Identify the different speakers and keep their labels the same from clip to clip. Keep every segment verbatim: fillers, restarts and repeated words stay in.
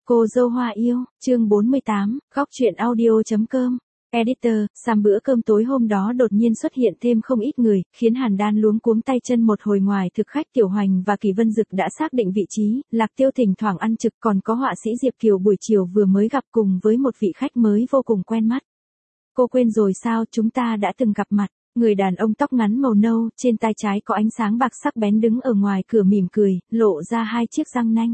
Speaker 1: Cô dâu hoa yêu, chương bốn mươi tám, góc truyện audio.com. Editor, Sam bữa cơm tối hôm đó đột nhiên xuất hiện thêm không ít người, khiến Hàn Đan luống cuống tay chân một hồi. Ngoài thực khách Tiểu Hoành và Kỳ Vân Dực đã xác định vị trí, Lạc Tiêu thỉnh thoảng ăn trực, còn có họa sĩ Diệp Kiều buổi chiều vừa mới gặp cùng với một vị khách mới vô cùng quen mắt. Cô quên rồi sao, chúng ta đã từng gặp mặt. Người đàn ông tóc ngắn màu nâu, trên tay trái có ánh sáng bạc sắc bén đứng ở ngoài cửa mỉm cười, lộ ra hai chiếc răng nanh.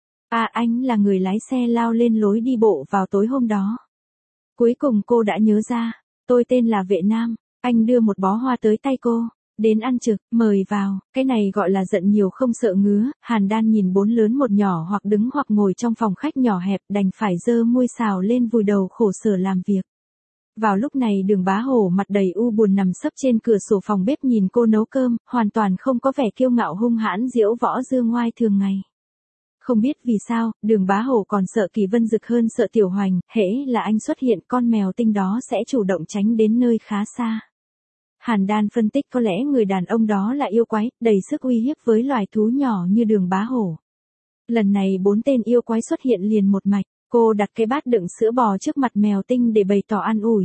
Speaker 1: À, anh là người lái xe lao lên lối đi bộ vào tối hôm đó. Cuối cùng cô đã nhớ ra, tôi tên là Vệ Nam, anh đưa một bó hoa tới tay cô, đến ăn trực, mời vào, cái này gọi là giận nhiều không sợ ngứa. Hàn Đan nhìn bốn lớn một nhỏ hoặc đứng hoặc ngồi trong phòng khách nhỏ hẹp, đành phải giơ môi xào lên vùi đầu khổ sở làm việc. Vào lúc này Đường Bá Hổ mặt đầy u buồn nằm sấp trên cửa sổ phòng bếp nhìn cô nấu cơm, hoàn toàn không có vẻ kiêu ngạo hung hãn diễu võ dương ngoai thường ngày. Không biết vì sao, Đường Bá Hổ còn sợ Kỳ Vân Dực hơn sợ Tiểu Hoành, hễ là anh xuất hiện con mèo tinh đó sẽ chủ động tránh đến nơi khá xa. Hàn Đan phân tích có lẽ người đàn ông đó là yêu quái, đầy sức uy hiếp với loài thú nhỏ như Đường Bá Hổ. Lần này bốn tên yêu quái xuất hiện liền một mạch, cô đặt cái bát đựng sữa bò trước mặt mèo tinh để bày tỏ an ủi.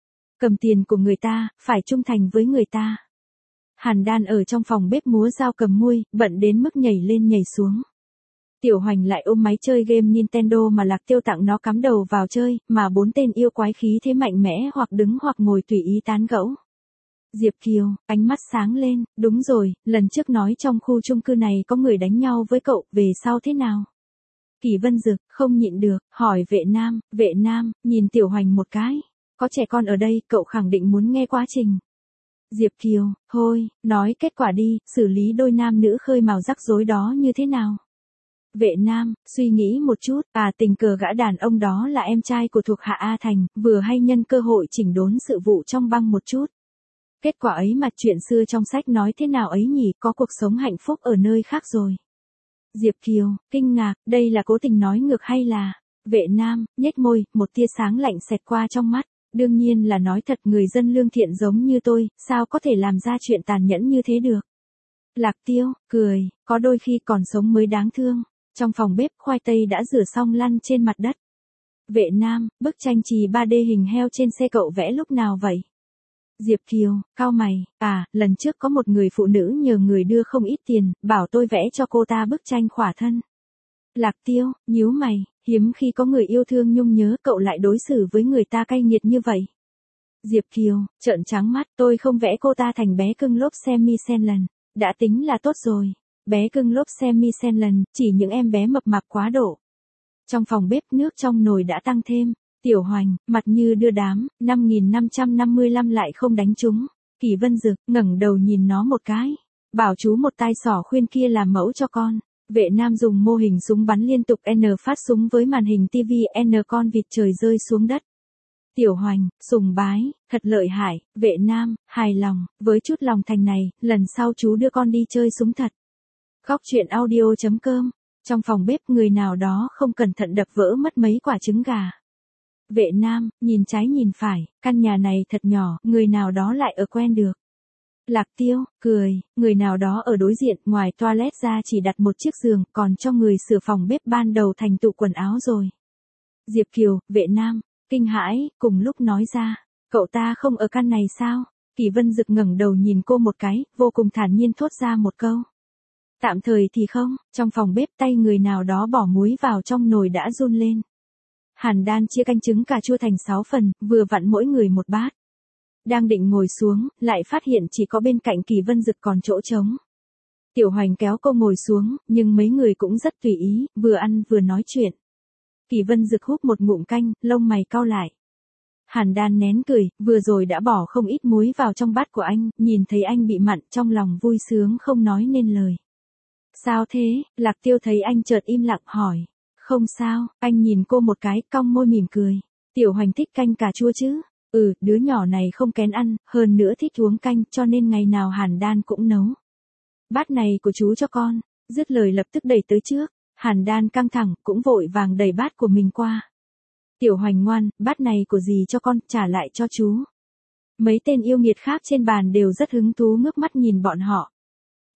Speaker 1: Cầm tiền của người ta, phải trung thành với người ta. Hàn Đan ở trong phòng bếp múa dao cầm muôi, bận đến mức nhảy lên nhảy xuống. Tiểu Hoành lại ôm máy chơi game Nintendo mà Lạc Tiêu tặng nó cắm đầu vào chơi, mà bốn tên yêu quái khí thế mạnh mẽ hoặc đứng hoặc ngồi tùy ý tán gẫu. Diệp Kiều, ánh mắt sáng lên, đúng rồi, lần trước nói trong khu chung cư này có người đánh nhau với cậu, về sau thế nào? Kỳ Vân Dực, không nhịn được, hỏi Vệ Nam, Vệ Nam, nhìn Tiểu Hoành một cái, có trẻ con ở đây, cậu khẳng định muốn nghe quá trình. Diệp Kiều, thôi, nói kết quả đi, xử lý đôi nam nữ khơi mào rắc rối đó như thế nào? Vệ Nam, suy nghĩ một chút, à tình cờ gã đàn ông đó là em trai của thuộc hạ A Thành, vừa hay nhân cơ hội chỉnh đốn sự vụ trong băng một chút. Kết quả ấy mà chuyện xưa trong sách nói thế nào ấy nhỉ, có cuộc sống hạnh phúc ở nơi khác rồi. Diệp Kiều, kinh ngạc, đây là cố tình nói ngược hay là... Vệ Nam, nhếch môi, một tia sáng lạnh xẹt qua trong mắt, đương nhiên là nói thật, người dân lương thiện giống như tôi, sao có thể làm ra chuyện tàn nhẫn như thế được. Lạc Tiêu, cười, có đôi khi còn sống mới đáng thương. Trong phòng bếp, khoai tây đã rửa xong lăn trên mặt đất. Vệ Nam, bức tranh chì ba D hình heo trên xe cậu vẽ lúc nào vậy? Diệp Kiều, cau mày, à, lần trước có một người phụ nữ nhờ người đưa không ít tiền, bảo tôi vẽ cho cô ta bức tranh khỏa thân. Lạc Tiêu, nhíu mày, hiếm khi có người yêu thương nhung nhớ cậu lại đối xử với người ta cay nghiệt như vậy. Diệp Kiều, trợn trắng mắt, tôi không vẽ cô ta thành bé cưng lốp xe mi sen lần, đã tính là tốt rồi. Bé cưng lốp xe mi sen lần, chỉ những em bé mập mạp quá độ. Trong phòng bếp nước trong nồi đã tăng thêm. Tiểu Hoành, mặt như đưa đám, năm nghìn năm trăm năm mươi lăm lại không đánh trúng. Kỳ Vân Dực, ngẩng đầu nhìn nó một cái. Bảo chú một tai sỏ khuyên kia làm mẫu cho con. Vệ Nam dùng mô hình súng bắn liên tục N phát súng với màn hình ti vi N con vịt trời rơi xuống đất. Tiểu Hoành, sùng bái, thật lợi hại. Vệ Nam, hài lòng, với chút lòng thành này, lần sau chú đưa con đi chơi súng thật. Góc truyện audio.com. Trong phòng bếp người nào đó không cẩn thận đập vỡ mất mấy quả trứng gà. Vệ Nam, nhìn trái nhìn phải, căn nhà này thật nhỏ, người nào đó lại ở quen được. Lạc Tiêu, cười, người nào đó ở đối diện, ngoài toilet ra chỉ đặt một chiếc giường, còn cho người sửa phòng bếp ban đầu thành tủ quần áo rồi. Diệp Kiều, Vệ Nam, kinh hãi, cùng lúc nói ra, cậu ta không ở căn này sao? Kỳ Vân Dực ngẩng đầu nhìn cô một cái, vô cùng thản nhiên thốt ra một câu. Tạm thời thì không, trong phòng bếp tay người nào đó bỏ muối vào trong nồi đã run lên. Hàn Đan chia canh trứng cà chua thành sáu phần, vừa vặn mỗi người một bát. Đang định ngồi xuống, lại phát hiện chỉ có bên cạnh Kỳ Vân Dực còn chỗ trống. Tiểu Hoành kéo cô ngồi xuống, nhưng mấy người cũng rất tùy ý, vừa ăn vừa nói chuyện. Kỳ Vân Dực húp một ngụm canh, lông mày cau lại. Hàn Đan nén cười, vừa rồi đã bỏ không ít muối vào trong bát của anh, nhìn thấy anh bị mặn trong lòng vui sướng không nói nên lời. Sao thế? Lạc Tiêu thấy anh chợt im lặng hỏi. Không sao, anh nhìn cô một cái, cong môi mỉm cười. Tiểu Hoành thích canh cà chua chứ? Ừ, đứa nhỏ này không kén ăn, hơn nữa thích uống canh, cho nên ngày nào Hàn Đan cũng nấu. Bát này của chú cho con. Dứt lời lập tức đẩy tới trước. Hàn Đan căng thẳng, cũng vội vàng đẩy bát của mình qua. Tiểu Hoành ngoan, bát này của dì cho con, trả lại cho chú. Mấy tên yêu nghiệt khác trên bàn đều rất hứng thú ngước mắt nhìn bọn họ.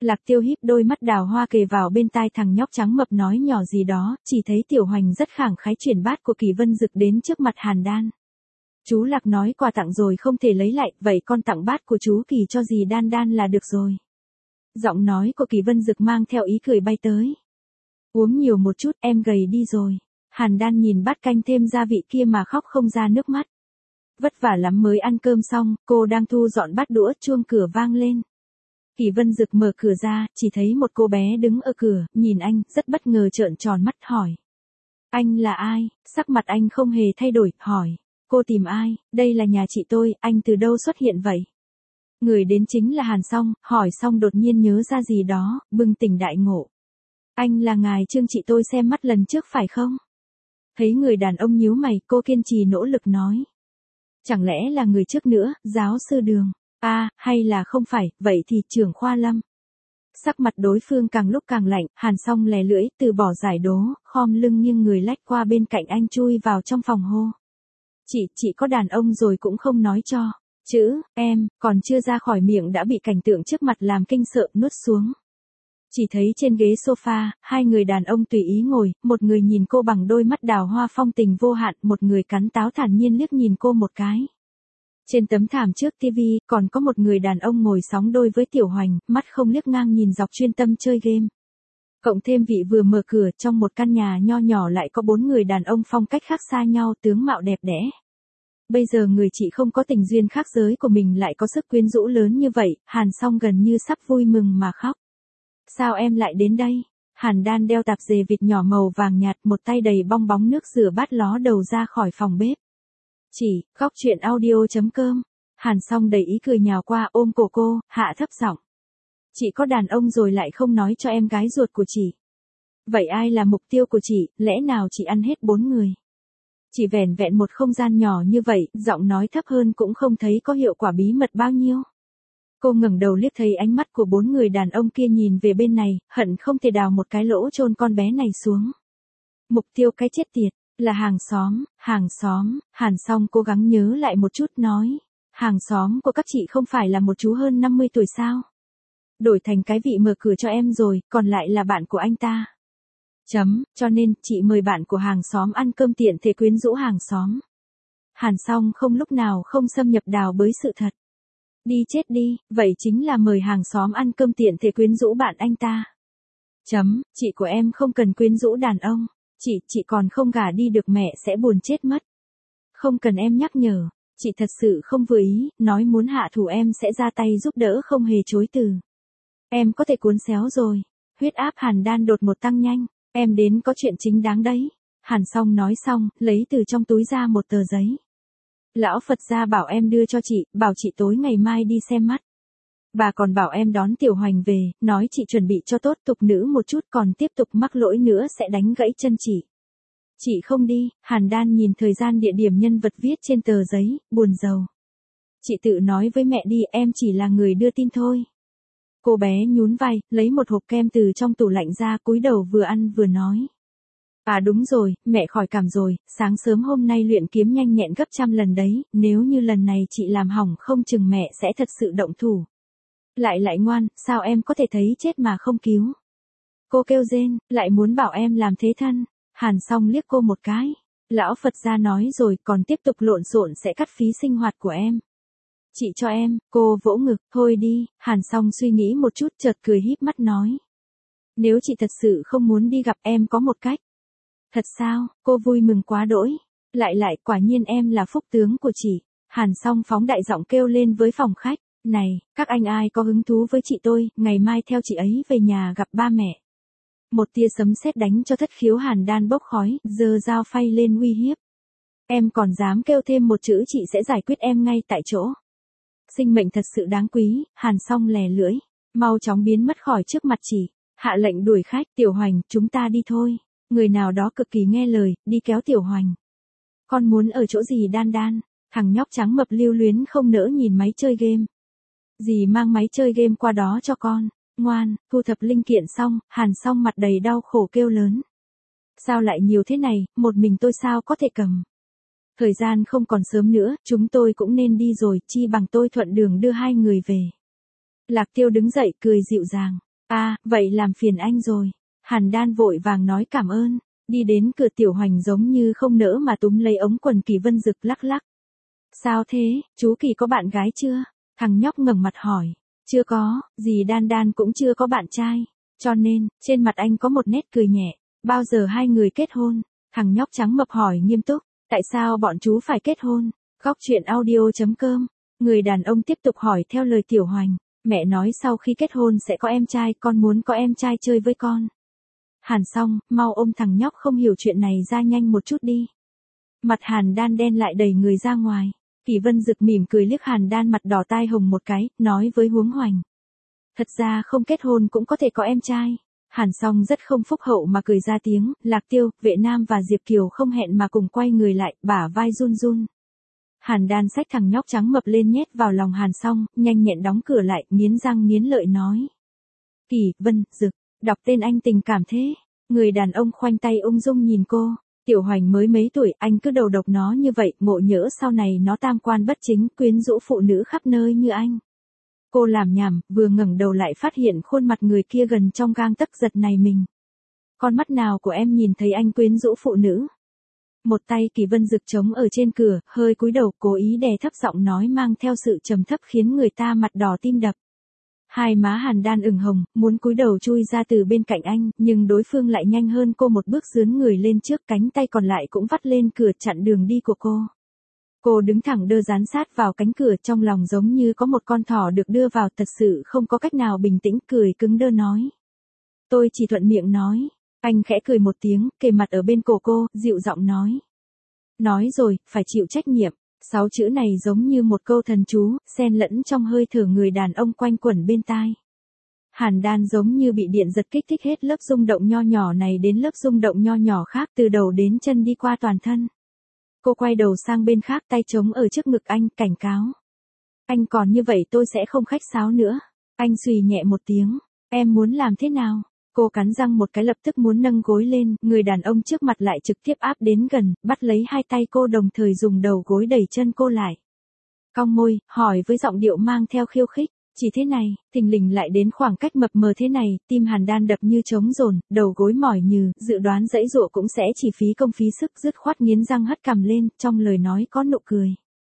Speaker 1: Lạc Tiêu híp đôi mắt đào hoa kề vào bên tai thằng nhóc trắng mập nói nhỏ gì đó, chỉ thấy Tiểu Hoành rất khẳng khái chuyển bát của Kỳ Vân Dực đến trước mặt Hàn Đan. Chú Lạc nói quà tặng rồi không thể lấy lại, vậy con tặng bát của chú Kỳ cho dì Đan Đan là được rồi. Giọng nói của Kỳ Vân Dực mang theo ý cười bay tới. Uống nhiều một chút, em gầy đi rồi. Hàn Đan nhìn bát canh thêm gia vị kia mà khóc không ra nước mắt. Vất vả lắm mới ăn cơm xong, cô đang thu dọn bát đũa, chuông cửa vang lên. Kỳ Vân Dực mở cửa ra, chỉ thấy một cô bé đứng ở cửa, nhìn anh, rất bất ngờ trợn tròn mắt hỏi. Anh là ai? Sắc mặt anh không hề thay đổi, hỏi. Cô tìm ai? Đây là nhà chị tôi, anh từ đâu xuất hiện vậy? Người đến chính là Hàn Song, hỏi xong đột nhiên nhớ ra gì đó, bừng tỉnh đại ngộ. Anh là ngài Trương chị tôi xem mắt lần trước phải không? Thấy người đàn ông nhíu mày, cô kiên trì nỗ lực nói. Chẳng lẽ là người trước nữa, giáo sư Đường? À, hay là không phải, vậy thì trưởng khoa Lâm. Sắc mặt đối phương càng lúc càng lạnh, Hàn Song lè lưỡi, từ bỏ giải đố, khom lưng nghiêng người lách qua bên cạnh anh chui vào trong phòng hô. Chị, chị có đàn ông rồi cũng không nói cho. Chữ, em, còn chưa ra khỏi miệng đã bị cảnh tượng trước mặt làm kinh sợ nuốt xuống. Chỉ thấy trên ghế sofa, hai người đàn ông tùy ý ngồi, một người nhìn cô bằng đôi mắt đào hoa phong tình vô hạn, một người cắn táo thản nhiên liếc nhìn cô một cái. Trên tấm thảm trước tivi, còn có một người đàn ông ngồi sóng đôi với Tiểu Hoành, mắt không liếc ngang nhìn dọc chuyên tâm chơi game. Cộng thêm vị vừa mở cửa, trong một căn nhà nho nhỏ lại có bốn người đàn ông phong cách khác xa nhau, tướng mạo đẹp đẽ. Bây giờ người chị không có tình duyên khác giới của mình lại có sức quyến rũ lớn như vậy, Hàn Song gần như sắp vui mừng mà khóc. Sao em lại đến đây? Hàn Đan đeo tạp dề vịt nhỏ màu vàng nhạt, một tay đầy bong bóng nước rửa bát ló đầu ra khỏi phòng bếp. Chỉ, góc chuyện audio chấm com. Hàn Song đầy ý cười nhào qua ôm cổ cô, hạ thấp giọng. Chị có đàn ông rồi lại không nói cho em gái ruột của chị. Vậy ai là mục tiêu của chị, lẽ nào chị ăn hết bốn người? Chỉ vẻn vẹn một không gian nhỏ như vậy, giọng nói thấp hơn cũng không thấy có hiệu quả bí mật bao nhiêu. Cô ngẩng đầu liếc thấy ánh mắt của bốn người đàn ông kia nhìn về bên này, hận không thể đào một cái lỗ chôn con bé này xuống. Mục tiêu cái chết tiệt, là hàng xóm, hàng xóm, Hàn Song cố gắng nhớ lại một chút nói. Hàng xóm của các chị không phải là một chú hơn năm mươi tuổi sao? Đổi thành cái vị mở cửa cho em rồi, còn lại là bạn của anh ta. Chấm, cho nên, chị mời bạn của hàng xóm ăn cơm tiện thể quyến rũ hàng xóm. Hàn Song không lúc nào không xâm nhập đào bới sự thật. Đi chết đi, vậy chính là mời hàng xóm ăn cơm tiện thể quyến rũ bạn anh ta. Chấm, chị của em không cần quyến rũ đàn ông. Chị, chị còn không gả đi được mẹ sẽ buồn chết mất. Không cần em nhắc nhở, chị thật sự không vừa ý, nói muốn hạ thủ em sẽ ra tay giúp đỡ không hề chối từ. Em có thể cuốn xéo rồi. Huyết áp Hàn Đan đột một tăng nhanh. Em đến có chuyện chính đáng đấy. Hàn Song nói xong, lấy từ trong túi ra một tờ giấy. Lão Phật gia bảo em đưa cho chị, bảo chị tối ngày mai đi xem mắt. Bà còn bảo em đón Tiểu Hoành về, nói chị chuẩn bị cho tốt tục nữ một chút, còn tiếp tục mắc lỗi nữa sẽ đánh gãy chân chị. Chị không đi, Hàn Đan nhìn thời gian địa điểm nhân vật viết trên tờ giấy, buồn rầu. Chị tự nói với mẹ đi, em chỉ là người đưa tin thôi. Cô bé nhún vai, lấy một hộp kem từ trong tủ lạnh ra, cúi đầu vừa ăn vừa nói. À đúng rồi, mẹ khỏi cảm rồi, sáng sớm hôm nay luyện kiếm nhanh nhẹn gấp trăm lần đấy, nếu như lần này chị làm hỏng không chừng mẹ sẽ thật sự động thủ. Lại lại ngoan, sao em có thể thấy chết mà không cứu? Cô kêu rên, lại muốn bảo em làm thế thân. Hàn Song liếc cô một cái. Lão Phật gia nói rồi, còn tiếp tục lộn xộn sẽ cắt phí sinh hoạt của em. Chị cho em, cô vỗ ngực, thôi đi. Hàn Song suy nghĩ một chút chợt cười híp mắt nói. Nếu chị thật sự không muốn đi gặp em có một cách. Thật sao, cô vui mừng quá đỗi. Lại lại, quả nhiên em là phúc tướng của chị. Hàn Song phóng đại giọng kêu lên với phòng khách. Này, các anh ai có hứng thú với chị tôi, ngày mai theo chị ấy về nhà gặp ba mẹ. Một tia sấm sét đánh cho thất khiếu Hàn Đan bốc khói, giơ dao phay lên uy hiếp. Em còn dám kêu thêm một chữ chị sẽ giải quyết em ngay tại chỗ. Sinh mệnh thật sự đáng quý, Hàn Song lè lưỡi, mau chóng biến mất khỏi trước mặt chị, hạ lệnh đuổi khách, Tiểu Hoành, chúng ta đi thôi. Người nào đó cực kỳ nghe lời, đi kéo Tiểu Hoành. Con muốn ở chỗ gì Đan Đan? Thằng nhóc trắng mập lưu luyến không nỡ nhìn máy chơi game. Dì mang máy chơi game qua đó cho con. Ngoan, thu thập linh kiện xong, Hàn Song mặt đầy đau khổ kêu lớn. Sao lại nhiều thế này, một mình tôi sao có thể cầm. Thời gian không còn sớm nữa, chúng tôi cũng nên đi rồi, chi bằng tôi thuận đường đưa hai người về. Lạc Tiêu đứng dậy cười dịu dàng. À, vậy làm phiền anh rồi. Hàn Đan vội vàng nói cảm ơn, đi đến cửa Tiểu Hoành giống như không nỡ mà túm lấy ống quần Kỳ Vân Dực lắc lắc. Sao thế, chú Kỳ có bạn gái chưa? Thằng nhóc ngẩng mặt hỏi. Chưa có, dì Đan Đan cũng chưa có bạn trai. Cho nên, trên mặt anh có một nét cười nhẹ. Bao giờ hai người kết hôn? Thằng nhóc trắng mập hỏi nghiêm túc. Tại sao bọn chú phải kết hôn? Góc chuyện audio chấm com. Người đàn ông tiếp tục hỏi theo lời Tiểu Hoành. Mẹ nói sau khi kết hôn sẽ có em trai, con muốn có em trai chơi với con. Hàn xong, mau ôm thằng nhóc không hiểu chuyện này ra nhanh một chút đi. Mặt Hàn Đan đen lại đẩy người ra ngoài. Kỳ Vân Dực mỉm cười liếc Hàn Đan mặt đỏ tai hồng một cái, nói với Huống Hoành. Thật ra không kết hôn cũng có thể có em trai. Hàn Song rất không phúc hậu mà cười ra tiếng, Lạc Tiêu, Vệ Nam và Diệp Kiều không hẹn mà cùng quay người lại, bả vai run run. Hàn Đan xách thằng nhóc trắng mập lên nhét vào lòng Hàn Song, nhanh nhẹn đóng cửa lại, nghiến răng nghiến lợi nói. Kỳ Vân Dực, đọc tên anh tình cảm thế. Người đàn ông khoanh tay ung dung nhìn cô. Tiểu Hoành mới mấy tuổi, anh cứ đầu độc nó như vậy, ngộ nhỡ sau này nó tam quan bất chính, quyến rũ phụ nữ khắp nơi như anh. Cô làm nhảm, vừa ngẩng đầu lại phát hiện khuôn mặt người kia gần trong gang tấc, giật này mình. Con mắt nào của em nhìn thấy anh quyến rũ phụ nữ? Một tay Kỳ Vân Dực trống ở trên cửa, hơi cúi đầu, cố ý đè thấp giọng nói mang theo sự trầm thấp khiến người ta mặt đỏ tim đập. Hai má Hàn Đan ửng hồng, muốn cúi đầu chui ra từ bên cạnh anh, nhưng đối phương lại nhanh hơn cô một bước, dướn người lên trước, cánh tay còn lại cũng vắt lên cửa chặn đường đi của cô. Cô đứng thẳng đơ dán sát vào cánh cửa, trong lòng giống như có một con thỏ được đưa vào, thật sự không có cách nào bình tĩnh, cười cứng đơ nói. Tôi chỉ thuận miệng nói. Anh khẽ cười một tiếng, kề mặt ở bên cổ cô, dịu giọng nói. Nói rồi, phải chịu trách nhiệm. Sáu chữ này giống như một câu thần chú, xen lẫn trong hơi thở người đàn ông quanh quẩn bên tai. Hàn Đan giống như bị điện giật kích thích hết lớp rung động nho nhỏ này đến lớp rung động nho nhỏ khác, từ đầu đến chân đi qua toàn thân. Cô quay đầu sang bên khác, tay trống ở trước ngực anh, cảnh cáo. Anh còn như vậy tôi sẽ không khách sáo nữa. Anh xùy nhẹ một tiếng. Em muốn làm thế nào? Cô cắn răng một cái, lập tức muốn nâng gối lên, người đàn ông trước mặt lại trực tiếp áp đến gần, bắt lấy hai tay cô đồng thời dùng đầu gối đẩy chân cô lại. Cong môi, hỏi với giọng điệu mang theo khiêu khích, chỉ thế này, thình lình lại đến khoảng cách mập mờ thế này, tim Hàn Đan đập như trống dồn, đầu gối mỏi nhừ, dự đoán giãy giụa cũng sẽ chỉ phí công phí sức, dứt khoát nghiến răng hất cằm lên, trong lời nói có nụ cười.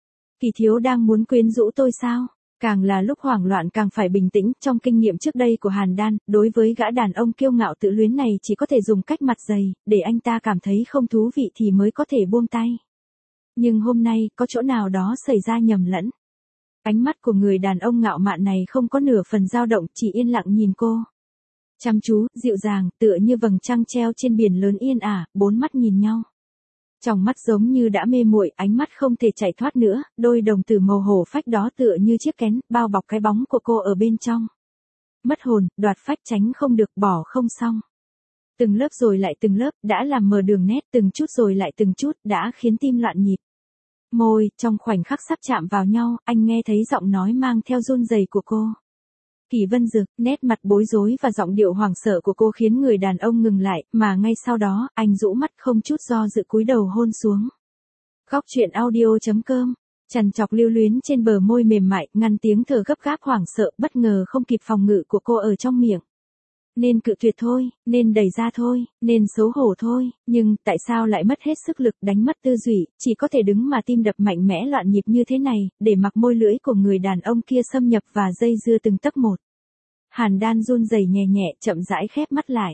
Speaker 1: Kỳ thiếu đang muốn quyến rũ tôi sao? Càng là lúc hoảng loạn càng phải bình tĩnh, trong kinh nghiệm trước đây của Hàn Đan, đối với gã đàn ông kiêu ngạo tự luyến này chỉ có thể dùng cách mặt dày, để anh ta cảm thấy không thú vị thì mới có thể buông tay. Nhưng hôm nay, có chỗ nào đó xảy ra nhầm lẫn. Ánh mắt của người đàn ông ngạo mạn này không có nửa phần dao động, chỉ yên lặng nhìn cô. Chăm chú, dịu dàng, tựa như vầng trăng treo trên biển lớn yên ả, bốn mắt nhìn nhau. Trong mắt giống như đã mê muội, ánh mắt không thể chạy thoát nữa, đôi đồng tử màu hổ phách đó tựa như chiếc kén, bao bọc cái bóng của cô ở bên trong. Mất hồn, đoạt phách, tránh không được, bỏ không xong. Từng lớp rồi lại từng lớp, đã làm mờ đường nét, từng chút rồi lại từng chút, đã khiến tim loạn nhịp. Môi, trong khoảnh khắc sắp chạm vào nhau, anh nghe thấy giọng nói mang theo run rẩy của cô. Kỳ Vân Dực, nét mặt bối rối và giọng điệu hoảng sợ của cô khiến người đàn ông ngừng lại, mà ngay sau đó, anh rũ mắt không chút do dự cúi đầu hôn xuống. Góc chuyện audio chấm com, trằn trọc lưu luyến trên bờ môi mềm mại, ngăn tiếng thở gấp gáp hoảng sợ, bất ngờ không kịp phòng ngự của cô ở trong miệng. Nên cự tuyệt thôi, nên đẩy ra thôi, nên xấu hổ thôi, nhưng tại sao lại mất hết sức lực, đánh mất tư duy, chỉ có thể đứng mà tim đập mạnh mẽ loạn nhịp như thế này, để mặc môi lưỡi của người đàn ông kia xâm nhập và dây dưa từng tấc một. Hàn Đan run rẩy nhẹ nhẹ, chậm rãi khép mắt lại.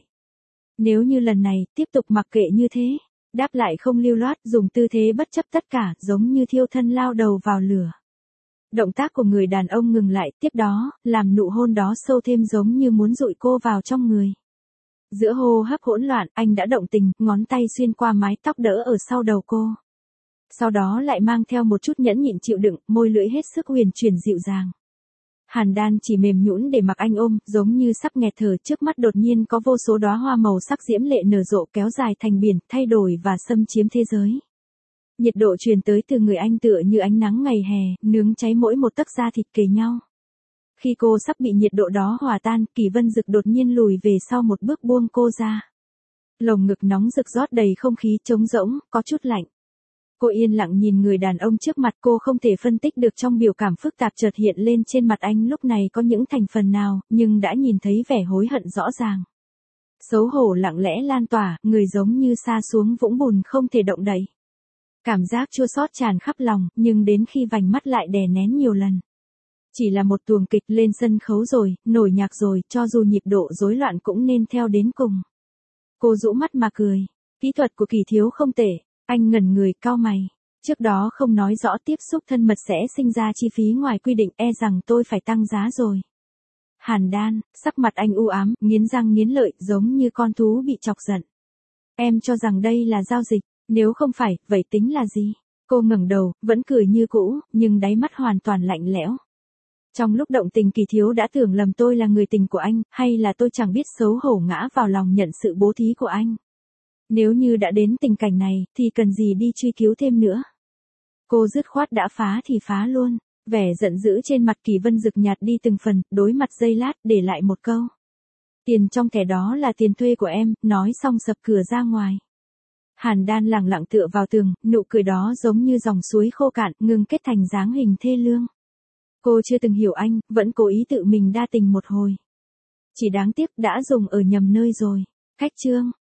Speaker 1: Nếu như lần này, tiếp tục mặc kệ như thế, đáp lại không lưu loát, dùng tư thế bất chấp tất cả, giống như thiêu thân lao đầu vào lửa. Động tác của người đàn ông ngừng lại, tiếp đó, làm nụ hôn đó sâu thêm giống như muốn dụi cô vào trong người. Giữa hô hấp hỗn loạn, anh đã động tình, ngón tay xuyên qua mái tóc đỡ ở sau đầu cô. Sau đó lại mang theo một chút nhẫn nhịn chịu đựng, môi lưỡi hết sức huyền chuyển dịu dàng. Hàn Đan chỉ mềm nhũn để mặc anh ôm, giống như sắp nghẹt thở, trước mắt đột nhiên có vô số đóa hoa màu sắc diễm lệ nở rộ kéo dài thành biển, thay đổi và xâm chiếm thế giới. Nhiệt độ truyền tới từ người anh tựa như ánh nắng ngày hè, nướng cháy mỗi một tấc da thịt kề nhau. Khi cô sắp bị nhiệt độ đó hòa tan, Kỳ Vân Dực đột nhiên lùi về sau một bước buông cô ra. Lồng ngực nóng rực rót đầy không khí trống rỗng, có chút lạnh. Cô yên lặng nhìn người đàn ông trước mặt, cô không thể phân tích được trong biểu cảm phức tạp chợt hiện lên trên mặt anh lúc này có những thành phần nào, nhưng đã nhìn thấy vẻ hối hận rõ ràng. Xấu hổ lặng lẽ lan tỏa, người giống như sa xuống vũng bùn không thể động đậy. Cảm giác chua xót tràn khắp lòng, nhưng đến khi vành mắt lại đè nén nhiều lần. Chỉ là một tuồng kịch, lên sân khấu rồi, nổi nhạc rồi, cho dù nhịp độ rối loạn cũng nên theo đến cùng. Cô rũ mắt mà cười. Kỹ thuật của Kỳ Thiếu không tệ. Anh ngẩn người, cau mày. Trước đó không nói rõ tiếp xúc thân mật sẽ sinh ra chi phí ngoài quy định, e rằng tôi phải tăng giá rồi. Hàn Đan, sắc mặt anh u ám, nghiến răng nghiến lợi, giống như con thú bị chọc giận. Em cho rằng đây là giao dịch, nếu không phải, vậy tính là gì? Cô ngẩng đầu, vẫn cười như cũ, nhưng đáy mắt hoàn toàn lạnh lẽo. Trong lúc động tình Kỳ Thiếu đã tưởng lầm tôi là người tình của anh, hay là tôi chẳng biết xấu hổ ngã vào lòng nhận sự bố thí của anh. Nếu như đã đến tình cảnh này, thì cần gì đi truy cứu thêm nữa. Cô dứt khoát đã phá thì phá luôn. Vẻ giận dữ trên mặt Kỳ Vân Dực nhạt đi từng phần, đối mặt giây lát, để lại một câu. Tiền trong thẻ đó là tiền thuê của em, nói xong sập cửa ra ngoài. Hàn Đan lẳng lặng tựa vào tường, nụ cười đó giống như dòng suối khô cạn, ngừng kết thành dáng hình thê lương. Cô chưa từng hiểu anh, vẫn cố ý tự mình đa tình một hồi. Chỉ đáng tiếc đã dùng ở nhầm nơi rồi. Khách trương.